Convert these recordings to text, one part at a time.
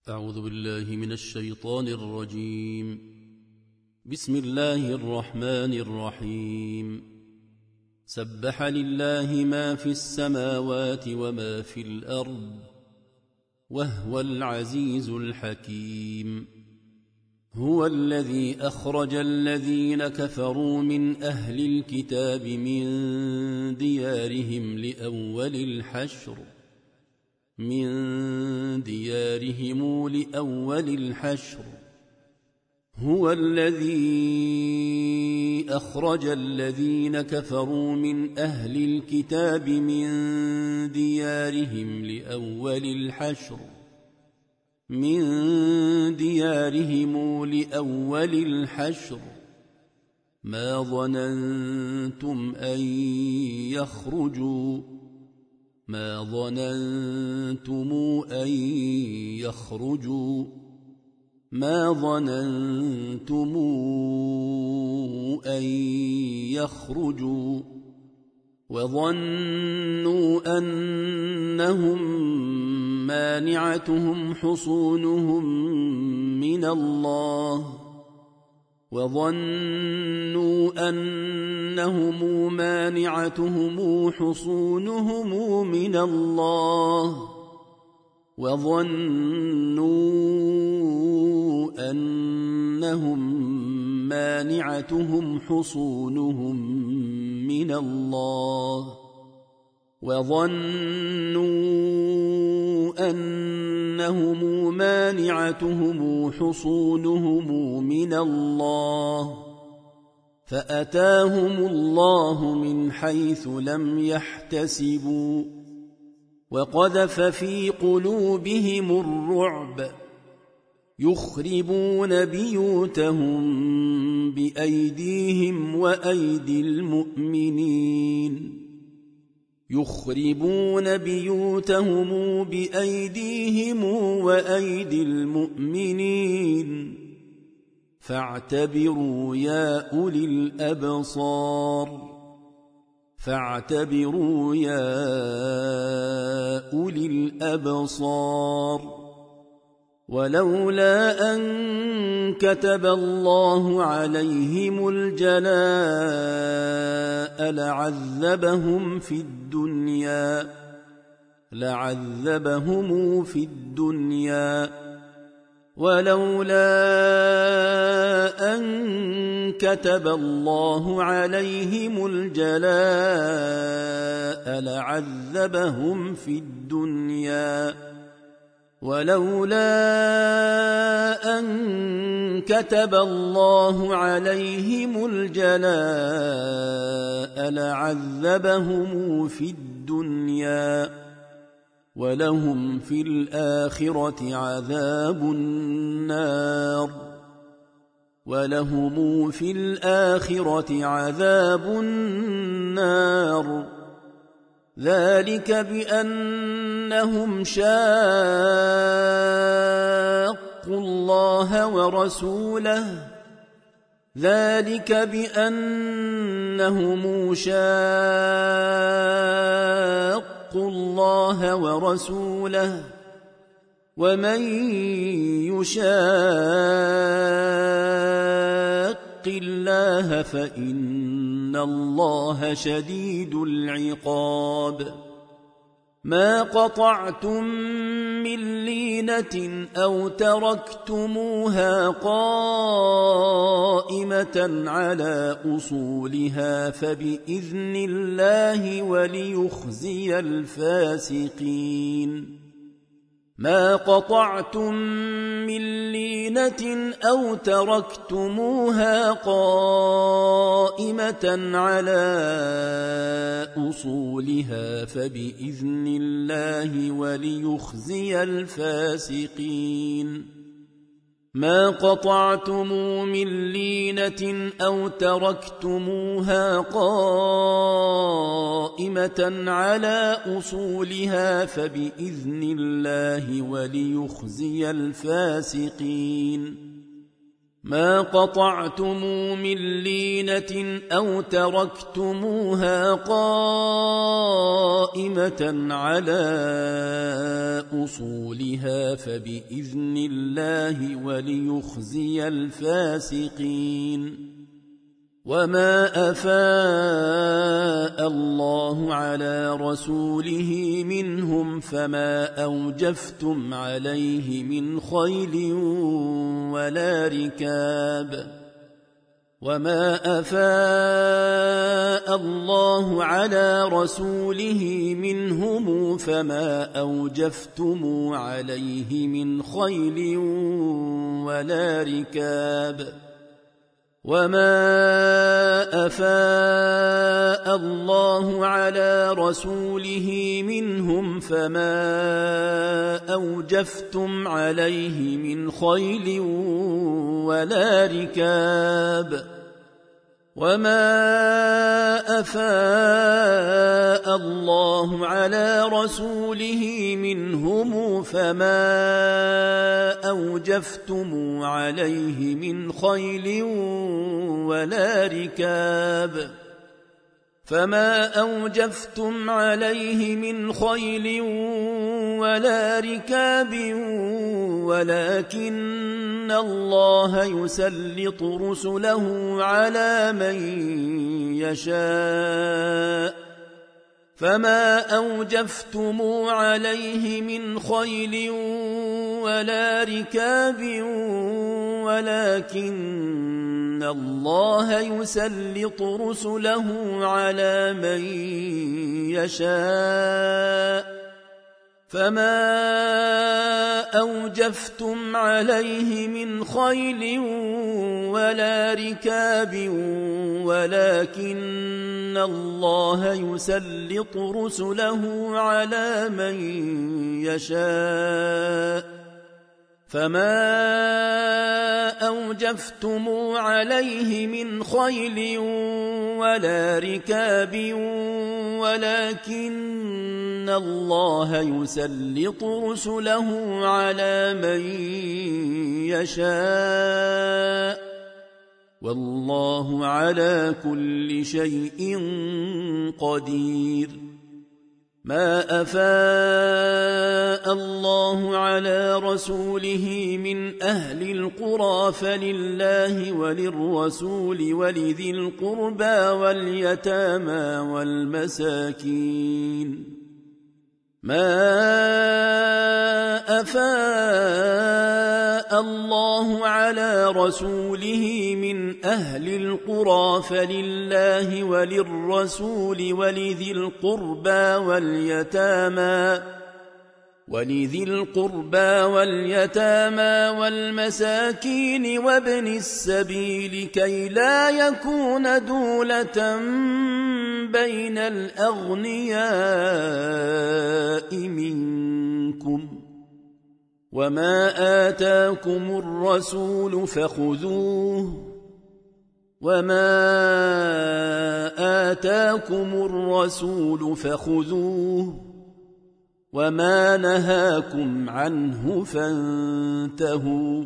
أعوذ بالله من الشيطان الرجيم. بسم الله الرحمن الرحيم. سبح لله ما في السماوات وما في الأرض وهو العزيز الحكيم. هو الذي أخرج الذين كفروا من أهل الكتاب من ديارهم لأول الحشر هو الذي أخرج الذين كفروا من أهل الكتاب من ديارهم لأول الحشر ما ظننتم أن يخرجوا وظنوا أنهم مانعتهم حصونهم من الله فأتاهم الله من حيث لم يحتسبوا وقذف في قلوبهم الرعب يخربون بيوتهم بأيديهم وأيدي المؤمنين فاعتبروا يا أولي الأبصار ولولا أن كتب الله عليهم الجلاء لعذبهم في الدنيا ولولا أن كتب الله عليهم الجلاء لعذبهم في الدنيا ولهم في الآخرة عذاب النار ذلك بأنهم شاقوا الله ورسوله ومن يشاق الله فإن الله شديد العقاب ما قطعتم من لينة أو تركتموها قائمة على أصولها فبإذن الله وليخزي الفاسقين ما قطعتم من لينة أو تركتموها قائمة على أصولها فبإذن الله وليخزي الفاسقين ما قطعتم من لينة أو تركتموها قائمة على أصولها فبإذن الله وليخزي الفاسقين ما قطعتم من لينة أو تركتموها قائمة على أصولها فبإذن الله وليخزي الفاسقين وما أفاء الله على رسوله منهم فما أوجفتم عليه من خيل ولا ركاب وما أفاء الله على رسوله منهم فما أوجفتم عليه من خيل ولا ركاب وما أفاء الله على رسوله منهم فما أوجفتم عليه من خيل ولا ركاب وما أفاء الله على رسوله منهم فما أوجفتم عليه من خيل ولا ركاب فما أوجفتم عليه من خيل ولا ركاب ولكن الله يسلط رسله على من يشاء فما أوجفتم عليه من خيل ولا ركاب ولكن الله يسلط رسله على من يشاء فما أوجفتم عليه من خيل ولا ركاب ولكن الله يسلط رسله على من يشاء فما أوجفتم عليه من خيل ولا ركاب ولكن الله يسلط رسله على من يشاء والله على كل شيء قدير ما أفاء الله على رسوله من أهل القرى فلله وللرسول ولذي القربى واليتامى والمساكين ما أفاء الله على رسوله من أهل القرى فلله وللرسول ولذي القربى واليتامى والمساكين وابن السبيل كي لا يكون دولة بين الأغنياء منكم وما آتاكم الرسول فخذوه وما آتاكم الرسول فخذوه وما نهاكم عنه فانتهوا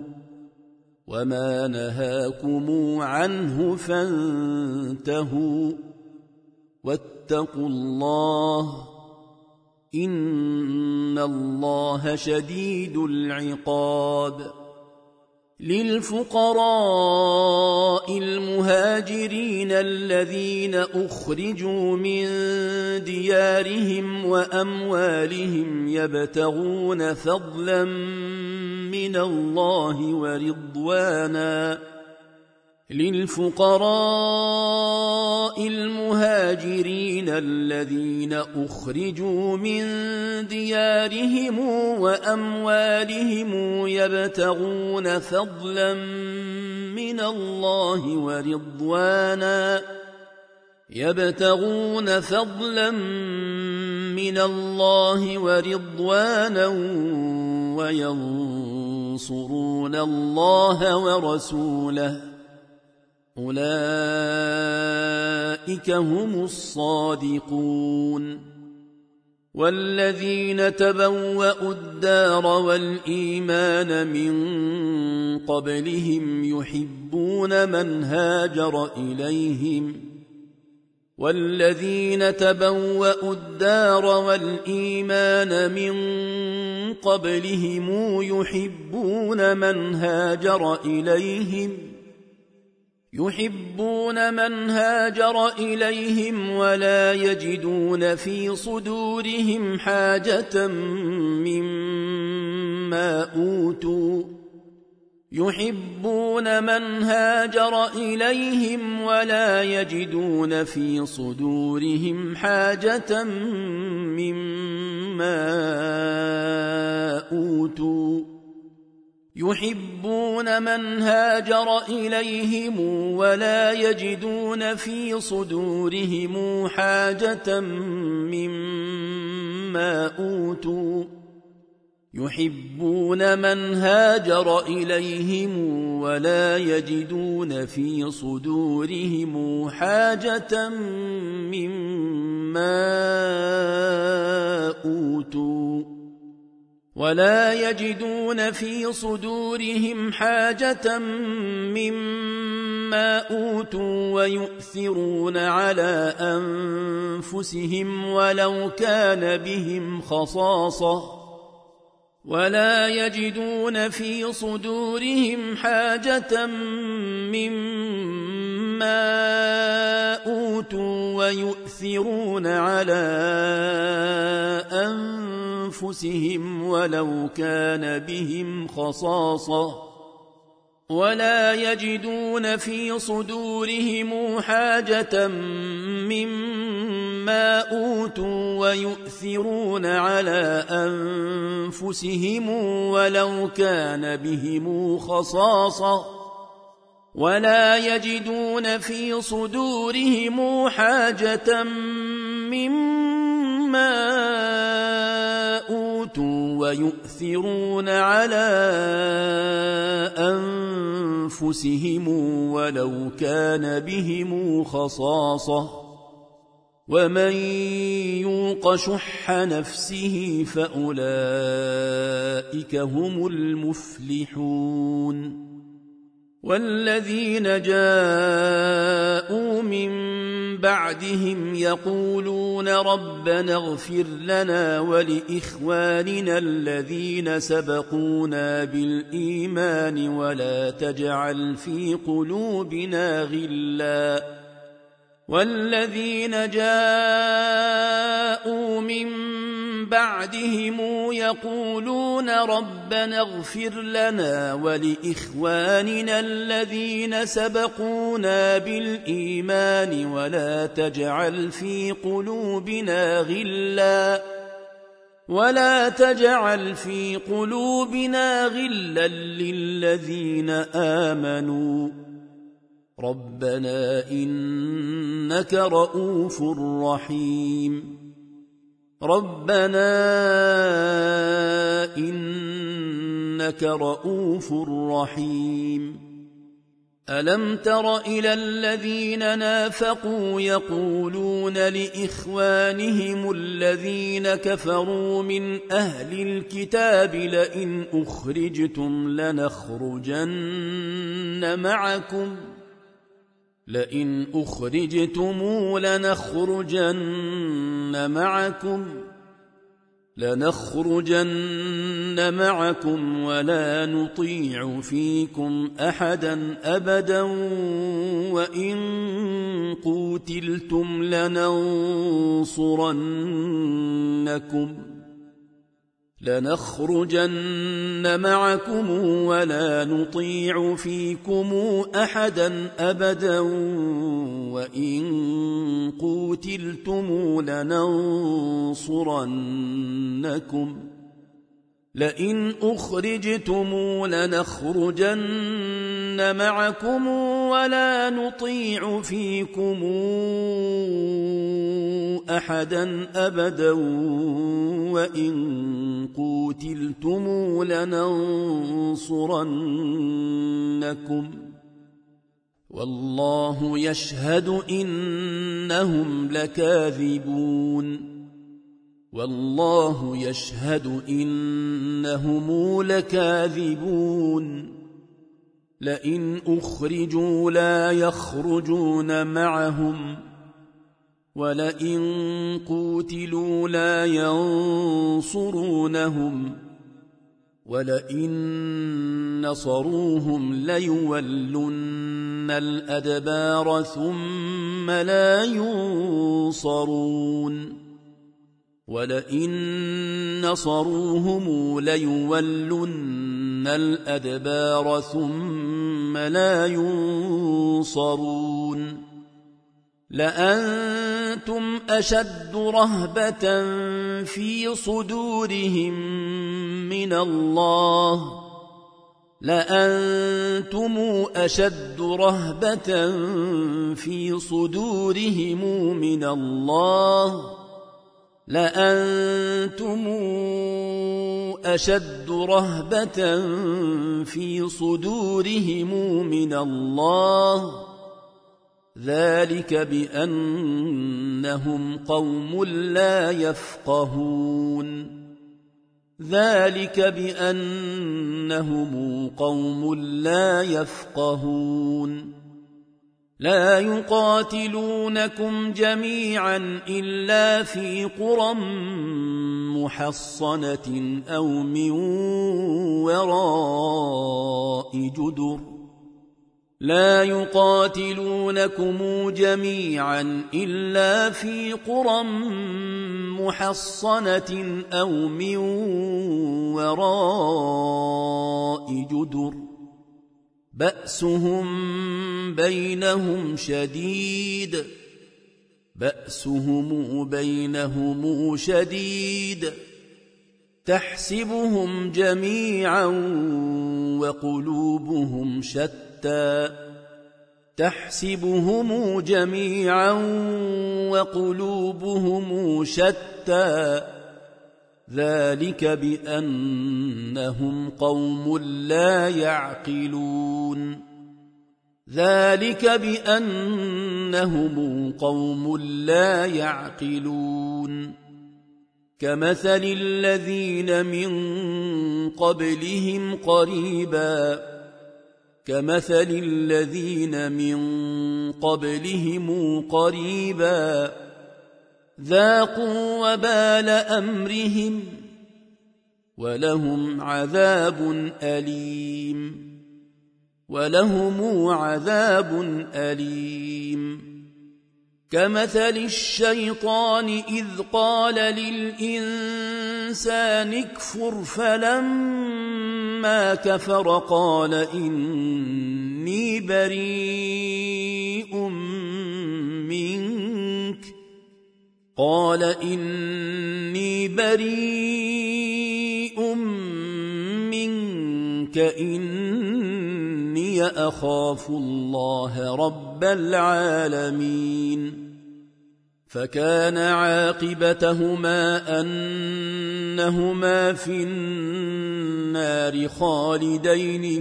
واتقوا الله إن الله شديد العقاب للفقراء المهاجرين الذين أخرجوا من ديارهم وأموالهم يبتغون فضلا من الله ورضوانا للفقراء المهاجرين الذين أخرجوا من ديارهم وأموالهم يبتغون فضلا من الله ورضوانا وينصرون الله ورسوله أولئك هم الصادقون والذين تبوأوا الدار والإيمان من قبلهم يحبون من هاجر إليهم ولا يجدون في صدورهم حاجة مما أوتوا يحبون من هاجر إليهم ولا يجدون في صدورهم حاجة مما أوتوا يحبون من هاجر إليهم ولا يجدون في صدورهم حاجة مما أوتوا ويؤثرون على أنفسهم ولو كان بهم خصاصة ولا يجدون في صدورهم حاجة مما أوتوا ويؤثرون على أنفسهم ولو كان بهم خصاصة ولا يجدون في صدورهم حاجة مما أوتوا ويؤثرون على أنفسهم ولو كان بهم خصاصة ومن يوق شح نفسه فأولئك هم المفلحون والذين جاءوا من بعدهم يقولون ربنا اغفر لنا ولإخواننا الذين سبقونا بالإيمان ولا تجعل في قلوبنا غلا والذين جاءوا من بعدهم يقولون ربنا اغفر لنا ولإخواننا الذين سبقونا بالإيمان ولا تجعل في قلوبنا غلا للذين آمنوا ربنا إنك رؤوف رحيم ألم تر إلى الذين نافقوا يقولون لإخوانهم الذين كفروا من أهل الكتاب لئن أخرجتم لنخرجن معكم ولا نطيع فيكم أحدا أبدا وإن قوتلتم لننصرنكم لئن أخرجتم لنخرجن معكم ولا نطيع فيكم أحدا أبدا وإن قوتلتم لننصرنكم والله يشهد إنهم لكاذبون والله يشهد إنهم لكاذبون لئن أخرجوا لا يخرجون معهم ولئن قوتلوا لا ينصرونهم ولئن نصروهم ليولن الأدبار ثم لا ينصرون ولئن نصروهم ليولن الأدبار ثم لا ينصرون لأنتم أشد رهبة في صدورهم من الله لأنتم أشد رهبة في صدورهم من الله لأنتم أشد رهبة في صدورهم من الله ذلك بأنهم قوم لا يفقهون ذلك بأنهم قوم لا يفقهون لا يقاتلونكم جميعا إلا في قرى محصنة أو من وراء جدر لا يقاتلونكم جميعا إلا في قرى محصنة أو من وراء جدر بأسهم بينهم شديد تحسبهم جميعا وقلوبهم شتى ذلك بأنهم قوم لا يعقلون كمثل الذين من قبلهم قريبا ذاقوا وبال أمرهم ولهم عذاب أليم كمثل الشيطان إذ قال للإنسان اكفر فلما كفر قال إني بريء منك إني أخاف الله رب العالمين فكان عاقبتهما أنهما في النار خالدين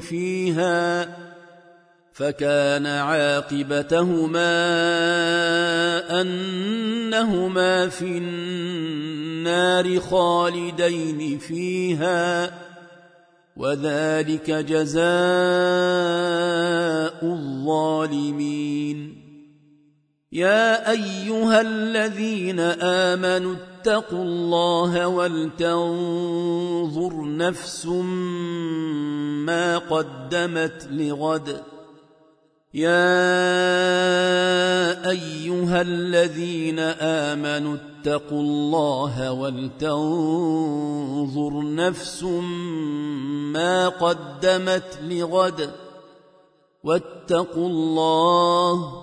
فيها وذلك جزاء الظالمين يا أيها الذين آمنوا اتقوا الله ولتنظر نفس ما قدمت لغد واتقوا الله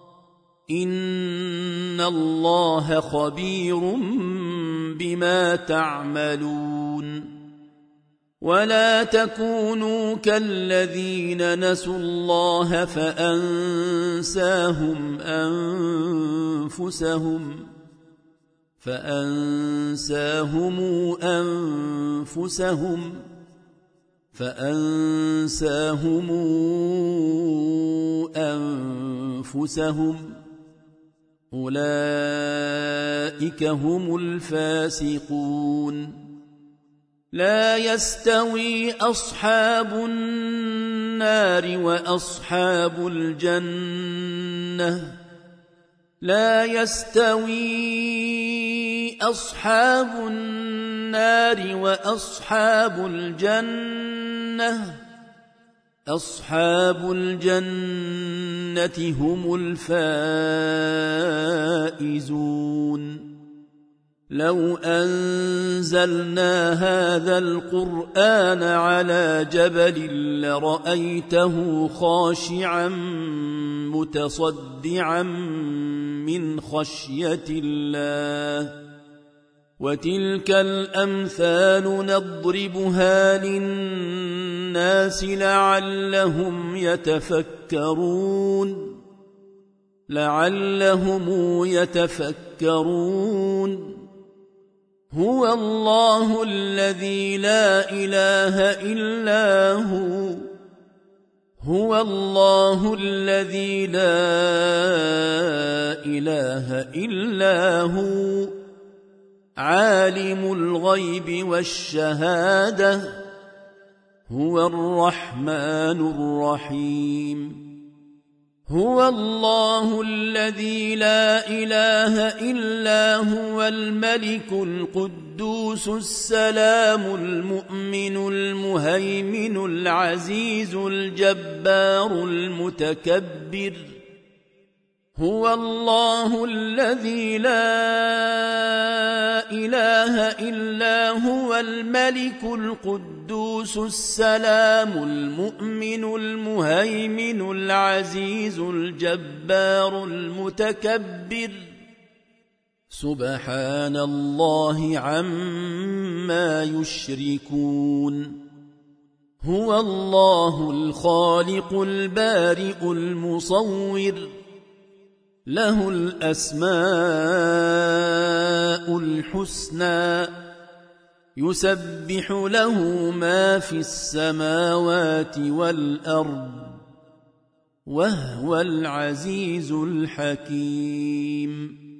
إن الله خبير بما تعملون ولا تكونوا كالذين نسوا الله فأنساهم أنفسهم أولئك هم الفاسقون لا يستوي أصحاب النار وأصحاب الجنة لا يستوي أصحاب النار وأصحاب الجنة أصحاب الجنة هم الفائزون لو أنزلنا هذا القرآن على جبل لرأيته خاشعا متصدعا من خشية الله وتلك الأمثال نضربها للناس لعلهم يتفكرون هو الله الذي لا إله إلا هو هو الله الذي لا إله إلا هو عالم الغيب والشهادة هو الرحمن الرحيم هو الله الذي لا إله إلا هو الملك القدوس السلام المؤمن المهيمن العزيز الجبار المتكبر هو الله الذي لا إله إلا هو الملك القدوس السلام المؤمن المهيمن العزيز الجبار المتكبر سبحان الله عما يشركون هو الله الخالق البارئ المصور له الأسماء الحسنى يسبح له ما في السماوات والأرض وهو العزيز الحكيم